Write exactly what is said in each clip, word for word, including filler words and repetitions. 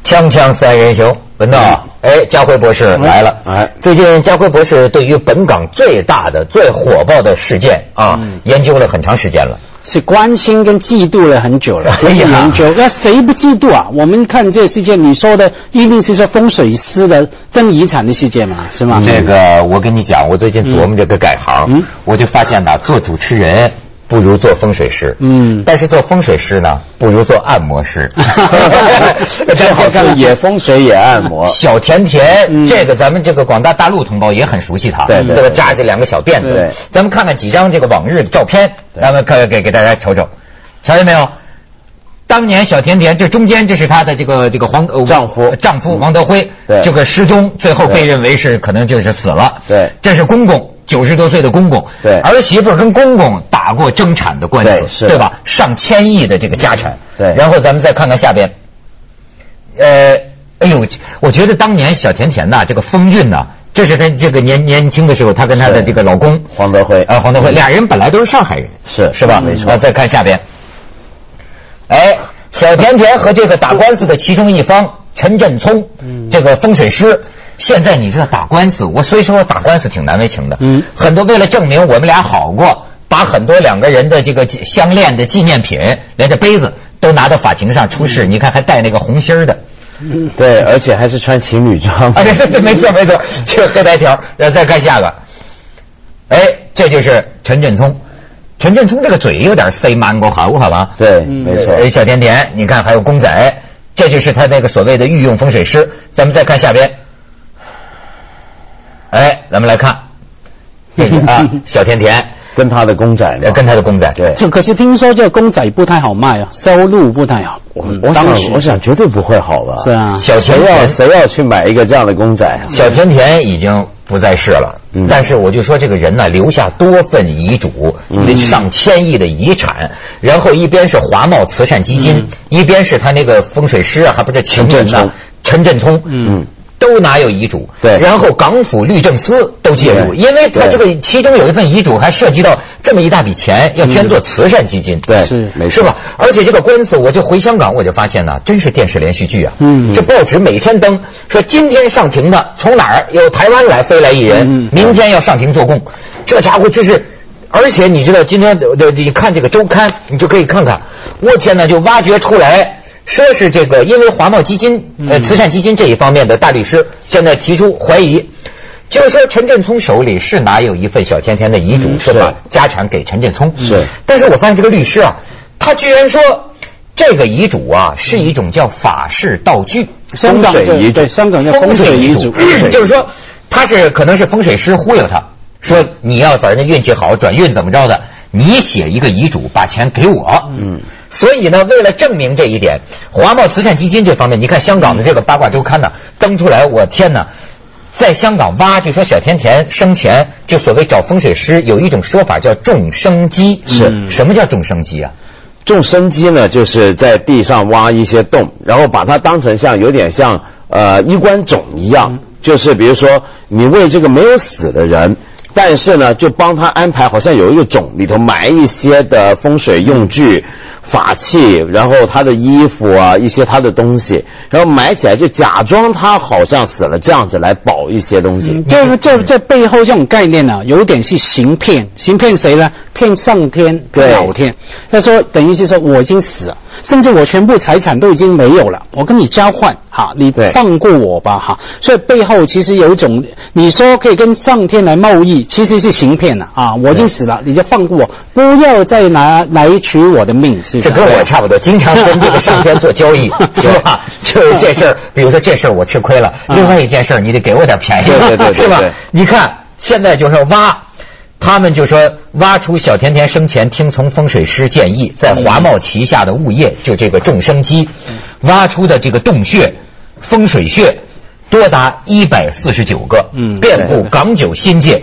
锵锵三人行，文道，哎，家辉博士来了。哎，最近家辉博士对于本港最大的、最火爆的事件啊，嗯、研究了很长时间了。 是关心跟嫉妒了很久了，不是研究。那谁不嫉妒啊？我们看这个事件，你说的一定是说风水师的争遗产的事件嘛，是吗？ 这个我跟你讲，我最近琢磨这个改行，嗯、我就发现呐，做主持人不如做风水师，嗯，但是做风水师呢，不如做按摩师。 这好像也风水也按摩。 小甜甜，嗯、这个咱们这个广大大陆同胞也很熟悉他， 对对， 对吧？扎这两个小辫子，对，咱们看看几张这个往日的照片，咱们看给给大家瞅瞅，瞧见没有？当年小甜甜，这中间这是她的这个这个黄丈夫丈夫王德辉， 对， 这个失踪，最后被认为是可能就是死了， 对， 这是公公。九十多岁的公公， 对， 儿媳妇跟公公打过争产的官司， 对， 对吧？上千亿的这个家产， 对。 然后咱们再看看下边，呃，哎呦，我觉得当年小甜甜呐，这个风韵呐，这是她这个年年轻的时候，她跟她的这个老公黄德辉啊，黄德辉俩人本来都是上海人， 是是吧？ 没错。 啊，再看下边，哎，小甜甜和这个打官司的其中一方陈振聪，嗯，这个风水师。现在你知道打官司，我所以说打官司挺难为情的。嗯，很多为了证明我们俩好过，把很多两个人的这个相恋的纪念品，连这杯子都拿到法庭上出示。嗯、你看还带那个红心儿的， 嗯，对，而且还是穿情侣装。 啊，对对，没错没错，这个黑白条。然后再看下个，哎，这就是陈振聪。陈振聪这个嘴有点塞满过好，好吧？ 对，没错。 小甜甜，你看还有公仔，这就是他那个所谓的御用风水师。咱们再看下边。哎，咱们来看，这个啊，小甜甜跟他的公仔， 跟他的公仔，对。 这可是听说这个公仔不太好卖啊，收入不太好。 我我想我想绝对不会好吧？ 是啊， 小甜甜谁要谁要去买一个这样的公仔？ 小甜甜已经不在世了，嗯、但是我就说这个人呢，留下多份遗嘱，嗯、上千亿的遗产，然后一边是华茂慈善基金，嗯、一边是他那个风水师啊，还不是情人呢，陈振聪，嗯。都拿有遗嘱， 对， 然后港府律政司都介入，因为他这个其中有一份遗嘱还涉及到这么一大笔钱要捐做慈善基金， 对， 是没是吧？而且这个官司，我就回香港，我就发现呢，真是电视连续剧啊，嗯，这报纸每天登说今天上庭的从哪儿有台湾来飞来一人，明天要上庭做供，这家伙这是。而且你知道今天的你看这个周刊，你就可以看看，我天哪，就挖掘出来。说是这个，因为华茂基金、呃慈善基金这一方面的大律师现在提出怀疑，就是说陈振聪手里是拿有一份小甜甜的遗嘱，嗯、是把家产给陈振聪。 是， 但是我发现这个律师啊，他居然说这个遗嘱啊是一种叫法式道具， 香港遗对香港叫风水遗嘱， 就是说他是可能是风水师忽悠他，说你要反正运气好转运怎么着的。你写一个遗嘱，把钱给我。嗯，所以呢，为了证明这一点，华茂慈善基金这方面，你看香港的这个八卦周刊呢登出来，我天哪，在香港挖，就说小甜甜生前就所谓找风水师，有一种说法叫种生基。是、嗯、什么叫种生基啊？ 种生基呢，就是在地上挖一些洞，然后把它当成像有点像呃衣冠冢一样，嗯、就是比如说你为这个没有死的人。但是呢，就帮他安排，好像有一个冢里头埋一些的风水用具、法器，然后他的衣服啊，一些他的东西，然后埋起来，就假装他好像死了这样子来保一些东西。 嗯、这这这背后这种概念呢、啊，有点是行骗，行骗谁呢？骗上天、骗老天。他说，等于是说我已经死了，甚至我全部财产都已经没有了，我跟你交换，哈，你放过我吧，哈。所以背后其实有一种，你说可以跟上天来贸易。其实是行骗了啊！我已经死了，你就放过我，不要再拿来取我的命。是这跟我差不多，经常跟这个上天做交易，是吧？就是这事儿，比如说这事儿我吃亏了，另外一件事儿你得给我点便宜， 对对对， 是吧？你看现在就是挖，他们就说挖出小甜甜生前听从风水师建议，在华茂旗下的物业就这个种生基挖出的这个洞穴、风水穴。多达一百四十九个，嗯，遍布港九新界。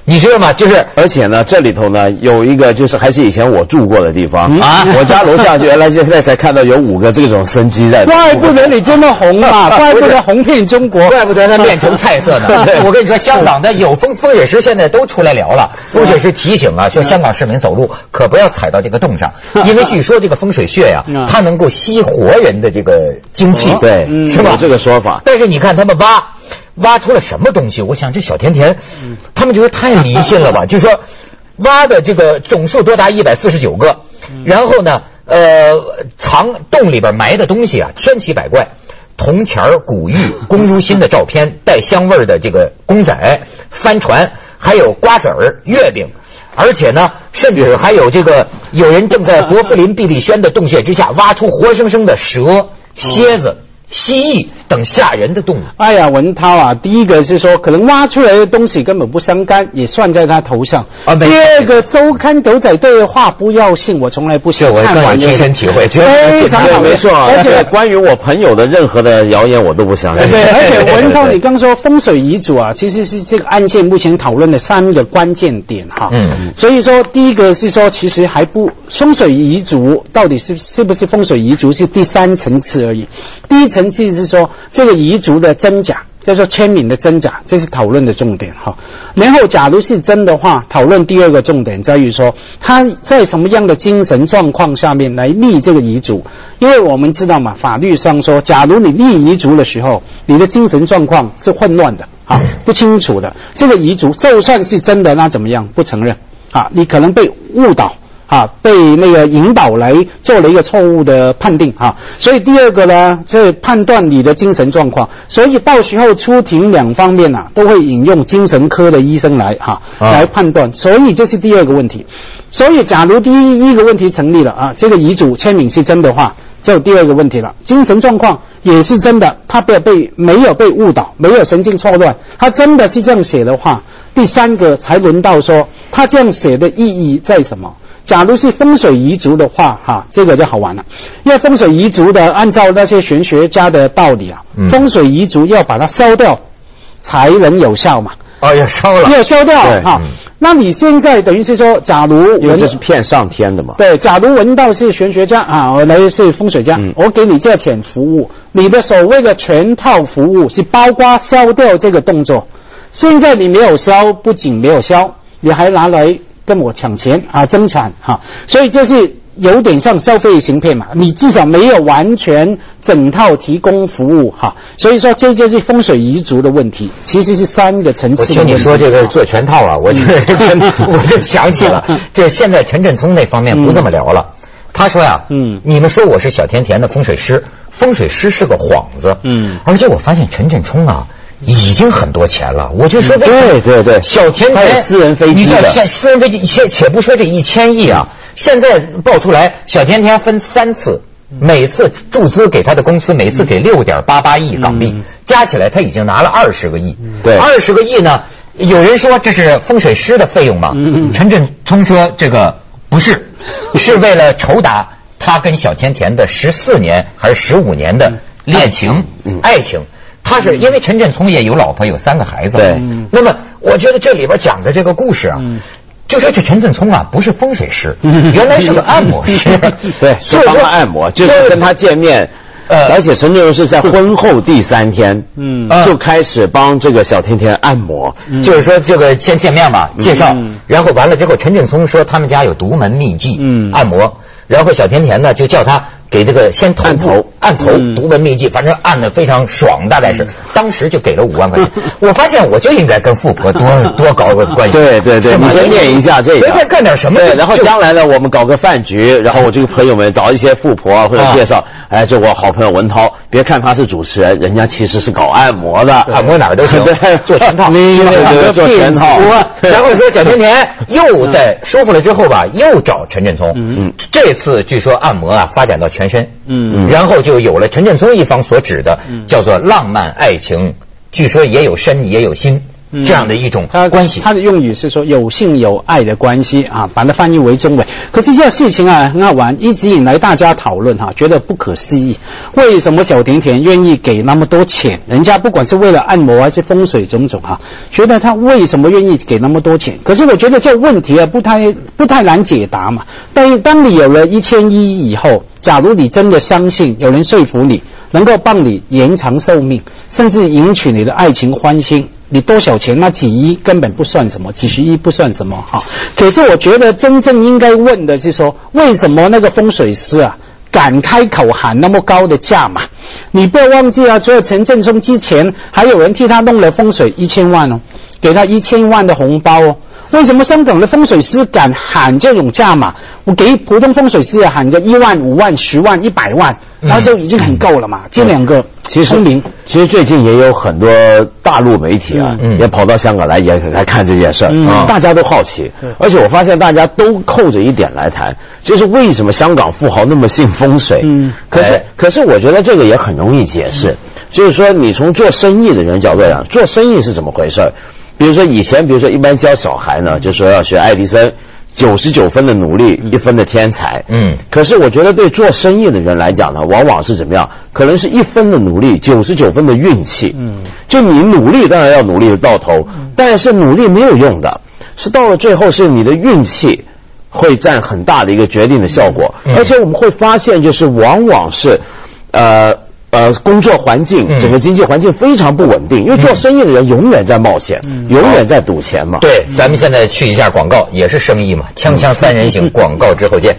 你知道吗？就是， 而且呢，这里头呢有一个就是还是以前我住过的地方啊，我家楼下原来现在才看到有五个这种生机在。 怪不得你这么红啊！怪不得红遍中国， 怪不得它变成菜色呢。我跟你说，香港的有风风水师现在都出来聊了，风水师提醒啊，说香港市民走路可不要踩到这个洞上，因为据说这个风水穴呀，它能够吸活人的这个精气， 对，是吧？有这个说法。 但是你看他们挖。挖出了什么东西？我想这小甜甜，他们觉得太迷信了吧？就是说，挖的这个总数多达一百四十九个，然后呢，呃，藏洞里边埋的东西啊，千奇百怪，铜钱儿、古玉、龚如心的照片，带香味的这个公仔、帆船，还有瓜子儿、月饼，而且呢，甚至还有这个有人正在伯夫林毕利轩的洞穴之下挖出活生生的蛇、蝎子。蜥蜴等吓人的动物。 哎呀，文涛啊，第一个是说，可能挖出来的东西根本不相干，也算在他头上。啊，第二个，周刊狗仔队的话不要信，我从来不信。 我看完亲身体会， 非常好， 没错。而且关于我朋友的任何的谣言，我都不相信。 对，而且文涛，你刚说风水遗嘱啊，其实是这个案件目前讨论的三个关键点哈。嗯。所以说，第一个是说，其实还不风水遗嘱到底是是不是风水遗嘱是第三层次而已，第一层次是说这个遗嘱的真假，叫做签名的真假，这是讨论的重点哈。然后假如是真的话，讨论第二个重点在于说他在什么样的精神状况下面来立这个遗嘱，因为我们知道嘛，法律上说，假如你立遗嘱的时候，你的精神状况是混乱的啊，不清楚的，这个遗嘱就算是真的，那怎么样？不承认啊，你可能被误导。啊，被那个引导来做了一个错误的判定啊，所以第二个呢，就是判断你的精神状况，所以到时候出庭两方面啊，都会引用精神科的医生来哈、啊、来判断，所以这是第二个问题。所以假如第一个问题成立了啊，这个遗嘱签名是真的话，就有第二个问题了，精神状况也是真的，他不要被没有被误导，没有神经错乱，他真的是这样写的话，第三个才轮到说他这样写的意义在什么。假如是风水遗嘱的话，哈，这个就好玩了。因为风水遗嘱的，按照那些玄学家的道理啊，嗯、风水遗嘱要把它烧掉，才能有效嘛。 哦，要烧了， 要烧掉哈、嗯。那你现在等于是说，假如因为这是骗上天的嘛。 对，假如文道是玄学家啊，我来是风水家，嗯、我给你这钱服务，你的所谓的全套服务是包括烧掉这个动作。现在你没有烧，不仅没有烧，你还拿来跟我抢钱啊，争产哈，所以这是有点像消费行骗嘛，你至少没有完全整套提供服务哈，所以说这就是风水遗嘱的问题，其实是三个层次的问题。 我听你说这个做全套啊，我就我就想起了，这现在陈振聪那方面不这么聊了。嗯他说呀，嗯，你们说我是小甜甜的风水师，风水师是个幌子，嗯，而且我发现陈振聪啊。已经很多钱了，我就说对对对， 小甜甜私人飞机的， 你知道现私人飞机，且且不说这一千亿啊，现在爆出来，小甜甜分三次，每次注资给他的公司，每次给六点八八亿港币，嗯、加起来他已经拿了二十个亿。对，二十个亿呢，有人说这是风水师的费用吗？嗯、陈振聪说这个不是，是为了筹达他跟小甜甜的十四年还是十五年的恋情、嗯、爱情。他是因为陈振聪也有老婆有三个孩子，对。那么我觉得这里边讲的这个故事啊，嗯、就说这陈振聪啊不是风水师，嗯、原来是个按摩师， 对，是帮他按摩，就是跟他见面。呃，而且陈振聪是在婚后第三天，嗯，就开始帮这个小甜甜按摩， 嗯、就是说这个先见面嘛，介绍，嗯、然后完了之后，陈振聪说他们家有独门秘技，嗯，按摩，然后小甜甜呢就叫他。给这个先按头按头独门秘技，反正按得非常爽，大概是当时就给了五万块钱。我发现我就应该跟富婆多多搞个关系。 对对对，你先念一下这个， 随便干点什么。 对，然后将来呢，我们搞个饭局，然后我这个朋友们找一些富婆啊，或者介绍，哎，就我好朋友文涛，别看他是主持人，人家其实是搞按摩的， 按摩哪儿都行， 对， 做全套， 对对，做全套。 然后说小甜甜又在舒服了之后吧，又找陈振聪，嗯，这次据说按摩啊发展到全身，嗯。然后就有了陈振聪一方所指的叫做浪漫爱情，据说也有身也有心这样的一种关系。 他的用语是说有性有爱的关系啊，把它翻译为中文。可是这事情啊很好玩，一直以来大家讨论哈、啊，觉得不可思议，为什么小甜甜愿意给那么多钱？人家不管是为了按摩还是风水种种哈，觉得他为什么愿意给那么多钱？可是我觉得这个问题啊不太不太难解答嘛。但当你有了一千一以后，假如你真的相信有人说服你，能够帮你延长寿命，甚至赢取你的爱情欢心，你多少钱那几亿根本不算什么，几十亿不算什么哈。可是我觉得真正应该问的是说，为什么那个风水师啊敢开口喊那么高的价嘛？你不要忘记啊，除了陈振聪之前，还有人替他弄了风水一千万哦，给他一千万的红包哦。为什么香港的风水师敢喊这种价码？我给普通风水师啊喊个一万、五万、十万、一百万，然后就已经很够了嘛。这两个其实明， 其实最近也有很多大陆媒体啊，嗯、也跑到香港来也来看这件事儿、嗯、啊，大家都好奇。而且我发现大家都扣着一点来谈，就是为什么香港富豪那么信风水？嗯，可是、哎、可是我觉得这个也很容易解释，嗯、就是说你从做生意的人角度来讲，做生意是怎么回事？比如说以前，比如说一般教小孩呢，就说要学爱迪生，九十九分的努力，一分的天才。嗯，可是我觉得对做生意的人来讲呢，往往是怎么样？可能是一分的努力，九十九分的运气。嗯，就你努力当然要努力到头，但是努力没有用的，是到了最后是你的运气会占很大的一个决定的效果。而且我们会发现，就是往往是，呃。呃，工作环境，整个经济环境非常不稳定，因为做生意的人永远在冒险，嗯、永远在赌钱嘛。 对，咱们现在去一下广告，也是生意嘛，锵锵三人行，广告之后见。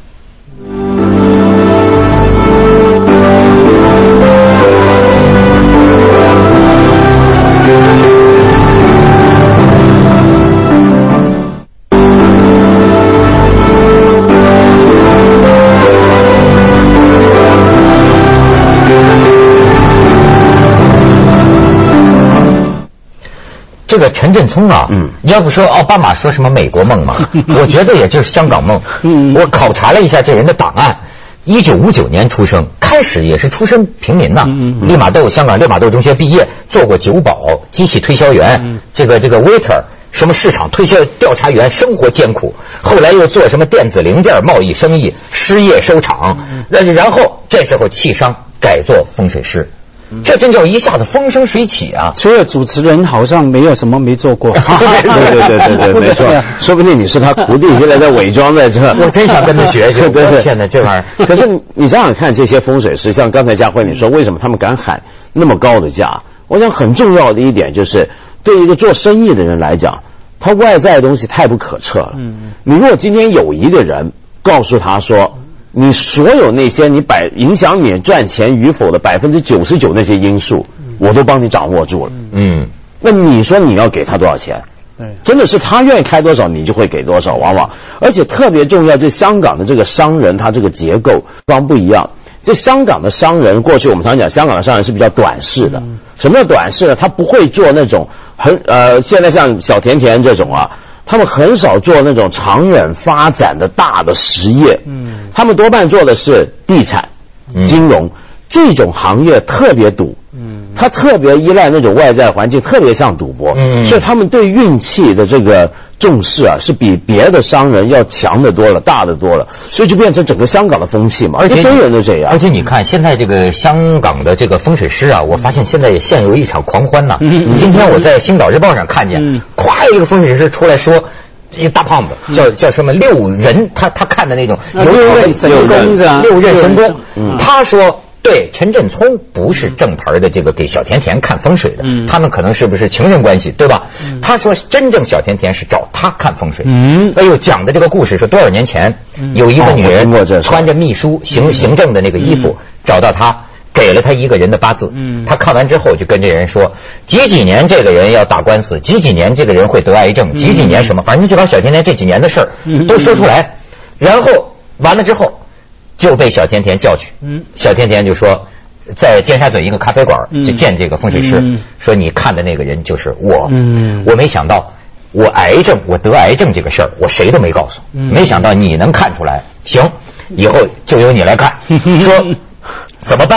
这个陈振聪啊，嗯，要不说奥巴马说什么美国梦嘛，我觉得也就是香港梦。嗯，我考察了一下这人的档案，一九五九年出生，开始也是出身平民呐、啊，嗯嗯，利玛窦香港利玛窦中学毕业，做过酒保、机器推销员，嗯、这个这个 waiter， 什么市场推销调查员，生活艰苦。后来又做什么电子零件贸易生意，失业收场，那、嗯、然后这时候弃商改做风水师。这真叫一下子风生水起啊！ 除了主持人，好像没有什么没做过。 对对对对对，没错。说不定你是他徒弟，现在在伪装在这。 我真想跟他学学。对对，现在这玩意儿。可是你想想看，这些风水师，像刚才佳慧你说，为什么他们敢喊那么高的价？我想很重要的一点就是，对一个做生意的人来讲，他外在的东西太不可测了。嗯。你如果今天有一个人告诉他说，你所有那些你百影响你赚钱与否的百分之九十九那些因素，我都帮你掌握住了。嗯，那你说你要给他多少钱？对，真的是他愿意开多少，你就会给多少。往往，而且特别重要，就香港的这个商人，他这个结构方不一样。这香港的商人，过去我们常讲，香港的商人是比较短视的。嗯、什么叫短视呢？他不会做那种很呃，现在像小甜甜这种啊。他们很少做那种长远发展的大的实业，嗯，他们多半做的是地产、金融、嗯、这种行业特别赌，嗯，他特别依赖那种外在环境，特别像赌博，嗯，所以他们对运气的这个重视啊，是比别的商人要强得多了，大得多了，所以就变成整个香港的风气嘛，而且所有人都这样。 而且你看现在这个香港的这个风水师啊，我发现现在也现有一场狂欢呐、嗯。今天我在《星岛日报》上看见，嗯、咵一个风水师出来说。一个大胖子叫叫什么六人，他他看的那种六刃神功， 六刃神功。嗯、他说，对陈振聪不是正牌的这个给小甜甜看风水的，嗯、他们可能是不是情人关系，对吧？嗯、他说真正小甜甜是找他看风水。嗯，哎呦，讲的这个故事是多少年前，嗯、有一个女人穿着秘书行行政的那个衣服、嗯、找到他。给了他一个人的八字，嗯，他看完之后就跟这人说，几几年这个人要打官司，几几年这个人会得癌症，几几年什么，反正就把小甜甜这几年的事儿都说出来，然后完了之后就被小甜甜叫去，嗯，小甜甜就说，在尖沙咀一个咖啡馆就见这个风水师，嗯、说你看的那个人就是我，嗯，我没想到我癌症，我得癌症这个事儿，我谁都没告诉，嗯、没想到你能看出来，行，以后就由你来看，说。怎么办呢？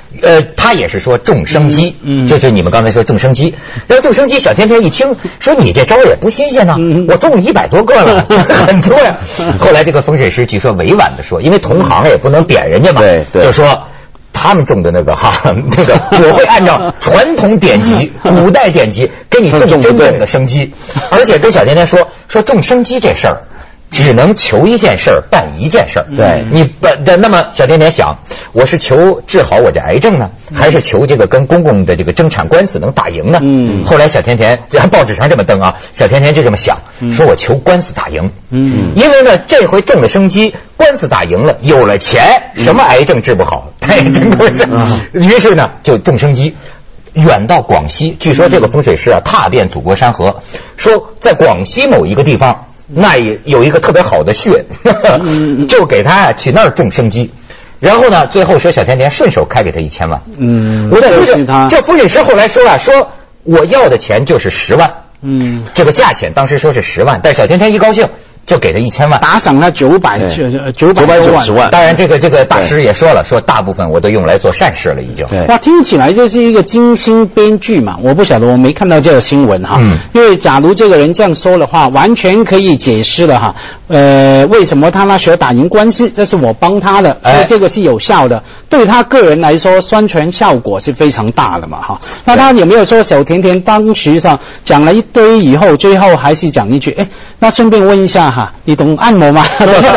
呃，他也是说种生机，嗯，就是你们刚才说种生机。然后种生机，小甜甜一听说你这招也不新鲜呢，我种了一百多个了，很多呀。后来这个风水师据说委婉的说，因为同行也不能贬人家嘛， 对对， 就说。他们种的那个哈，那个我会按照传统典籍、古代典籍给你种真正的生机，而且跟小甜甜说说种生机这事儿，只能求一件事儿办一件事儿。 对你办的，那么小甜甜想，我是求治好我这癌症呢，还是求这个跟公公的这个争产官司能打赢呢？嗯，后来小甜甜这报纸上这么登啊，小甜甜就这么想，说我求官司打赢。嗯，因为呢这回种了生机。官司打赢了，有了钱，什么癌症治不好？他也真不是。于是呢，就种生机，远到广西。据说这个风水师啊，踏遍祖国山河，说在广西某一个地方，那也有一个特别好的穴，就给他去那儿种生机。然后呢，最后说小甜甜顺手开给他一千万。嗯，我再说这这风水师后来说啊，说我要的钱就是十万。嗯，这个价钱当时说是十万，但小甜甜一高兴。就给他一千万， 打赏了九百九百九十万。 当然，这个这个大师也说了，说大部分我都用来做善事了，已经。 哇，听起来这是一个精心编剧嘛？我不晓得，我没看到这个新闻哈。嗯。因为假如这个人这样说的话，完全可以解释了哈。呃，为什么他那时候打赢官司，这是我帮他的，所以这个是有效的。对他个人来说，宣传效果是非常大的嘛哈。那他有没有说小甜甜当时上讲了一堆以后，最后还是讲一句，哎，那顺便问一下。你懂按摩吗？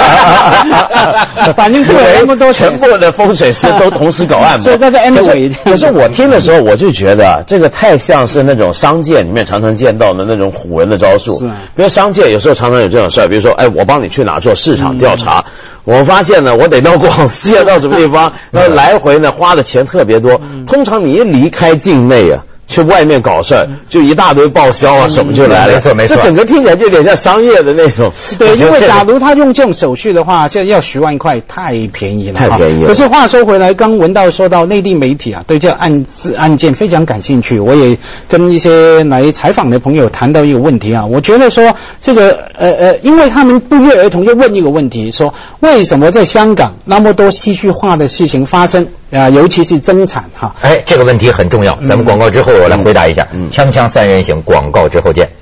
反正对那么多， 全部的风水师都同时搞按摩， 所以那是 anyway。 可是我听的时候，我就觉得这个太像是那种商界里面常常见到的那种唬人的招数。比如商界有时候常常有这种事儿，比如说，哎，我帮你去哪做市场调查，嗯、我发现呢，我得到广西啊，到什么地方，然后来回呢花的钱特别多。通常你一离开境内啊。去外面搞事儿，就一大堆报销啊，什么就来了。 没错没错， 这整个听起来就有点像商业的那种。 对，因为假如他用这种手续的话，这要十万块，太便宜了。 太便宜了。 可是话说回来，刚文道说到内地媒体啊，对这案子案件非常感兴趣。我也跟一些来采访的朋友谈到一个问题啊，我觉得说这个呃呃，因为他们不约而同就问一个问题，说为什么在香港那么多戏剧化的事情发生啊、呃，尤其是争产哈。 哎，这个问题很重要。咱们广告之后。我来回答一下，嗯，锵锵三人行，广告之后见。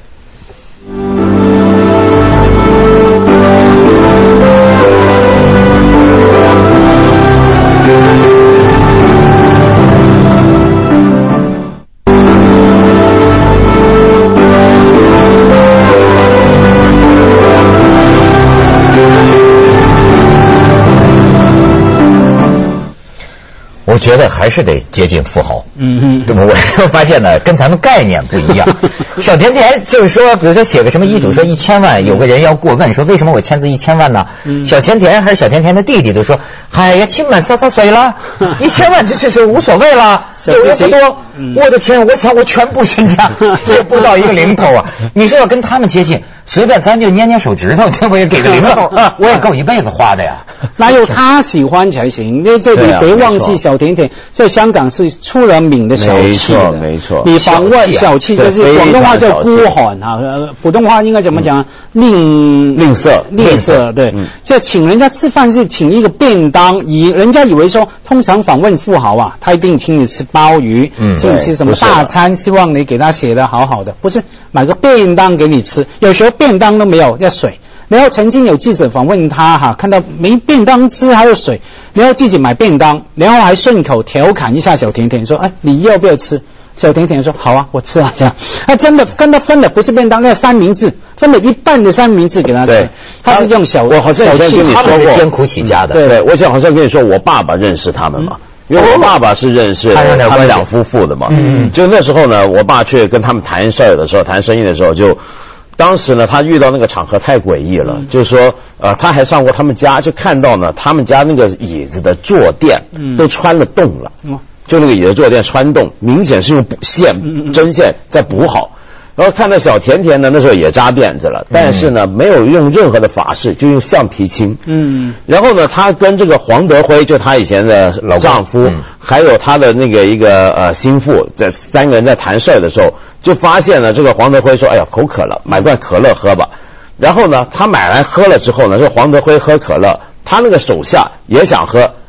我觉得还是得接近富豪，嗯嗯，对吧？我发现呢，跟咱们概念不一样。小甜甜就是说，比如说写个什么遗嘱，说一千万，有个人要过问，说为什么我签字一千万呢？嗯、小甜甜还是小甜甜的弟弟就说，哎呀，亲满洒洒水了，一千万这这是无所谓了，有的不多。嗯、我的天，我想我全部身家也不到一个零头啊！你说要跟他们接近，随便咱就捏捏手指头，这我也给个零头，我也够一辈子花的呀。 那有他喜欢才行，这这你别忘记小甜甜在香港是出了名的小气的， 没错没错。 你访问小气就是广东话叫孤寒哈，普通话应该怎么讲？吝吝啬吝啬，对。这请人家吃饭是请一个便当，以人家以为说，通常访问富豪啊，他一定请你吃鲍鱼，嗯，请你吃什么大餐，希望你给他写的好好的，不是买个便当给你吃，有时候便当都没有，要水。然后曾经有记者访问他哈，看到没便当吃还有水，然后自己买便当，然后还顺口调侃一下小甜甜说：“哎，你要不要吃？”小甜甜说：“好啊，我吃啊。”这样，他真的跟他分的不是便当，那三明治，分了一半的三明治给他吃。他是这种小， 我好像跟你说过， 艰苦起家的。 对对，我想好像跟你说，我爸爸认识他们嘛。因为我爸爸是认识他们两夫妇的嘛，嗯，就那时候呢，我爸去跟他们谈事儿的时候，谈生意的时候就。当时呢，他遇到那个场合太诡异了，嗯、就是说，呃，他还上过他们家，就看到呢，他们家那个椅子的坐垫都穿了洞了，嗯、就那个椅子坐垫穿洞，明显是用补线、嗯、针线在补好。然后看到小甜甜呢，那时候也扎辫子了，但是呢，没有用任何的法式，就用橡皮筋。嗯。然后呢，他跟这个黄德辉，就他以前的老丈夫，嗯、还有他的那个一个呃心腹，这三个人在谈事儿的时候，就发现了这个黄德辉说：“哎呀，口渴了，买罐可乐喝吧。”然后呢，他买来喝了之后呢，这黄德辉喝可乐，他那个手下也想喝。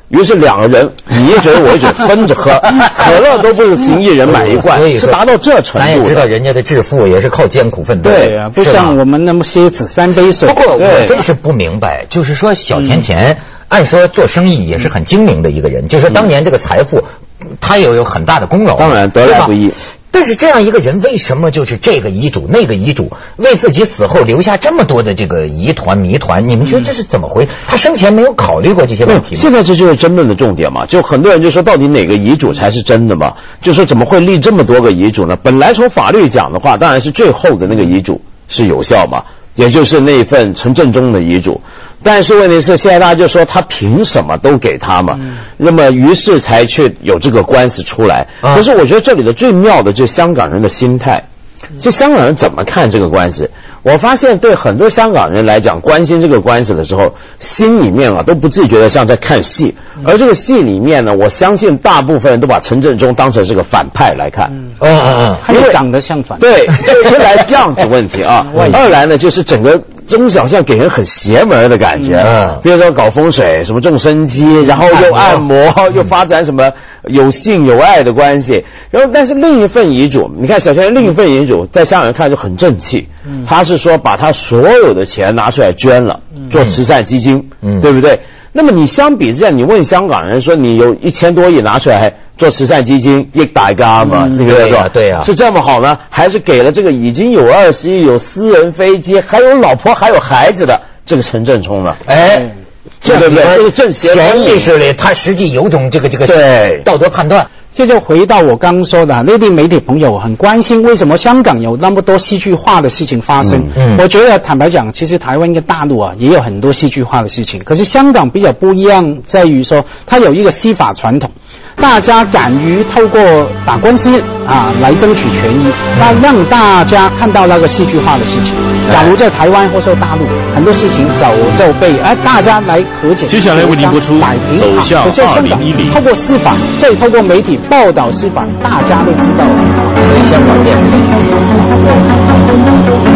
于是两个人你一嘴我一嘴分着喝，可乐都不是行一人买一罐，是达到这程度的。 咱也知道人家的致富也是靠艰苦奋斗。 对啊，不像我们那么些只三杯水。 不过我真是不明白，就是说小甜甜。按说做生意也是很精明的一个人，就是说当年这个财富，他也有很大的功劳。 当然得来不易。 但是这样一个人，为什么就是这个遗嘱那个遗嘱，为自己死后留下这么多的这个疑团谜团？你们觉得这是怎么回事？他生前没有考虑过这些问题吗？ 现在这就是争论的重点嘛，就很多人就说到底哪个遗嘱才是真的嘛？就说怎么会立这么多个遗嘱呢？本来从法律讲的话，当然是最后的那个遗嘱是有效嘛，也就是那份陈振中的遗嘱。但是问题是，现在大家就说他凭什么都给他嘛？嗯、那么于是才去有这个官司出来。啊、可是我觉得这里的最妙的就是香港人的心态，就香港人怎么看这个官司？我发现对很多香港人来讲，关心这个官司的时候，心里面啊都不自觉的像在看戏，而这个戏里面呢，我相信大部分人都把陈振中当成是个反派来看。 嗯嗯嗯，他就长得像反派。 对，就一来这样子问题啊，二来呢就是整个中小像给人很邪门的感觉，嗯，比如说搞风水，什么种生机，然后又按摩，又发展什么有性有爱的关系。然后但是另一份遗嘱，你看小泉另一份遗嘱，在香港人看就很正气，嗯，他是说把他所有的钱拿出来捐了，做慈善基金，嗯，对不对？那么你相比之下，你问香港人说你有一千多亿拿出来做慈善基金，益大家嘛，这个对呀对呀， 是这么好呢，还是给了这个已经有二十亿、有私人飞机、还有老婆、还有孩子的这个陈振聪呢？ 哎， 对不对？这个正潜意识里，他实际有种这个这个对道德判断。 这就回到我刚刚说的，内地媒体朋友很关心为什么香港有那么多戏剧化的事情发生。嗯嗯、我觉得坦白讲，其实台湾跟大陆啊也有很多戏剧化的事情，可是香港比较不一样在于说，它有一个司法传统，大家敢于透过打官司啊来争取权益，那让大家看到那个戏剧化的事情。假如在台湾或者大陆，很多事情早就被哎大家来和解。 接下来为您播出《走向二零一零》， 透过司法，再透过媒体报道司法，大家都知道了。 香港电视连续剧。